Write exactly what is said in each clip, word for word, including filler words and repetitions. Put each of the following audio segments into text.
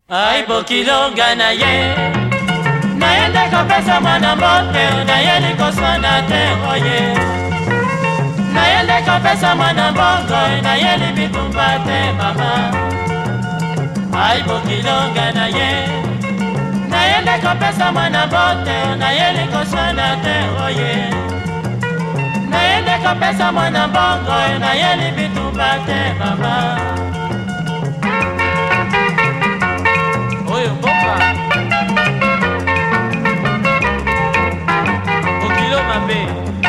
Ai bokilonga na ye naende kopesa mwana mbote nayeli koswana te oye naende kopesa mwana mbongo nayeli bitumba te mama ai bokilonga na ye naende kopesa mwana mbote nayeli koswana te oye naende kopesa mwana mbongo nayeli bitumba te mama oyo mboka okilo mabe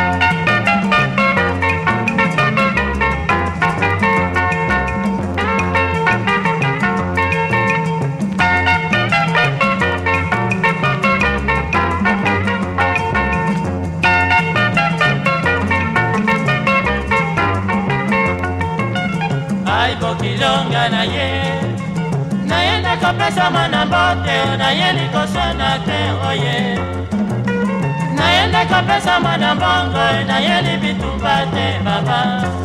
ai bokilonga na ye naenda kopesa mwana mbote nayeli koswana te oye naenda kopesa mwana mbongo nayeli bitumba te baba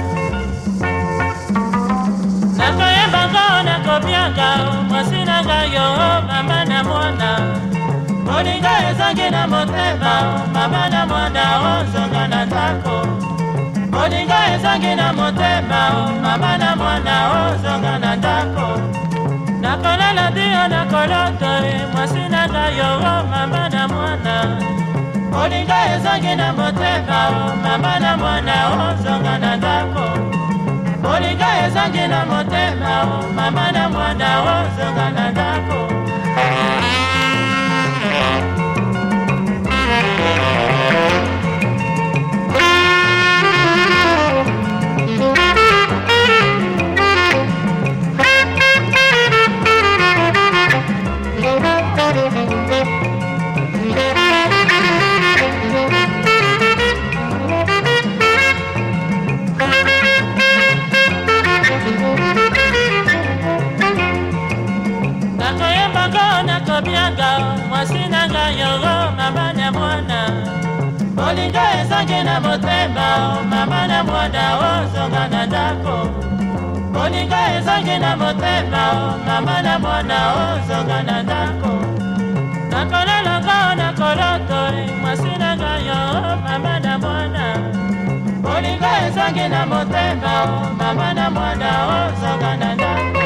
nakoyemba ngo nakobyanga mwasi nanga yo mama na mwana olinga ezangi na motema mama na mwana ozonga na ndako olinga ezangi na motema mama na mwana ozonga na ndako nakolala dio nakoloto mwasi nanga yo mama na mwana olinga ezangi na motema mama na mwana ozonga na ndako olinga ezangi na motema mama na mwana ozonga na ndako nakobyanga mwasi nanga yo mama na mwana olinga ezangi na motema mama na mwana ozonga na ndako olinga ezangi na motema mama na mwana ozonga na ndako nakolala ngo nakoloto mwasi nanga yo mama na mwana olinga ezangi na motema mama na mwana ozonga na ndako